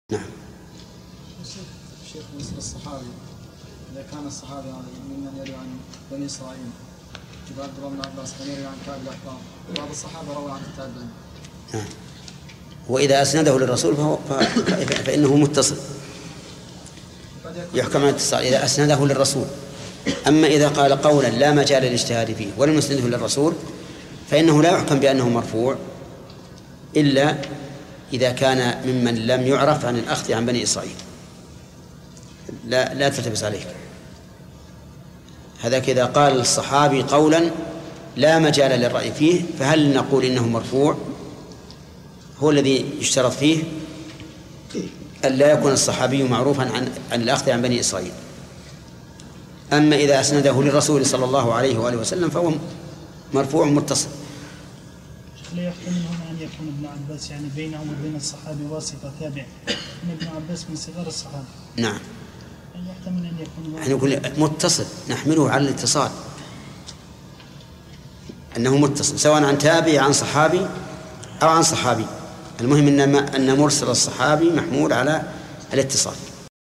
نعم. الشيخ بالنسبة للصحابي، إذا كان الصحابي ممن يروي عن بني إسرائيل كذا عبد الله بن عباس كان يروي عن كعب الأحبار، بعض الصحابة روى عن التابعين. نعم. وإذا أسنده للرسول فإنه متصل، يحكم على الاتصال إذا أسنده للرسول. أما إذا قال قولا لا مجال للاجتهاد فيه ولم يسنده للرسول فإنه لا يحكم بأنه مرفوع إلا إذا كان ممن لم يعرف عن الأخذ عن بني إسرائيل. لا تلتبس عليك هذا. إذا قال الصحابي قولا لا مجال للرأي فيه فهل نقول إنه مرفوع؟ هو الذي يشترط فيه أن لا يكون الصحابي معروفا عن الأخذ عن بني إسرائيل. أما إذا أسنده للرسول صلى الله عليه وآله وسلم فهو مرفوع متصل. لا يحتمل هنا أن يكون ابن عباس يعني بينه وبين الصحابي واسطة تابع، إن ابن عباس من صغار الصحابة. نعم. يحتمل أن يكون نحن نقول متصل، نحمله على الاتصال، أنه متصل سواء عن تابع عن صحابي أو عن صحابي. المهم أن مرسل الصحابي محمول على الاتصال.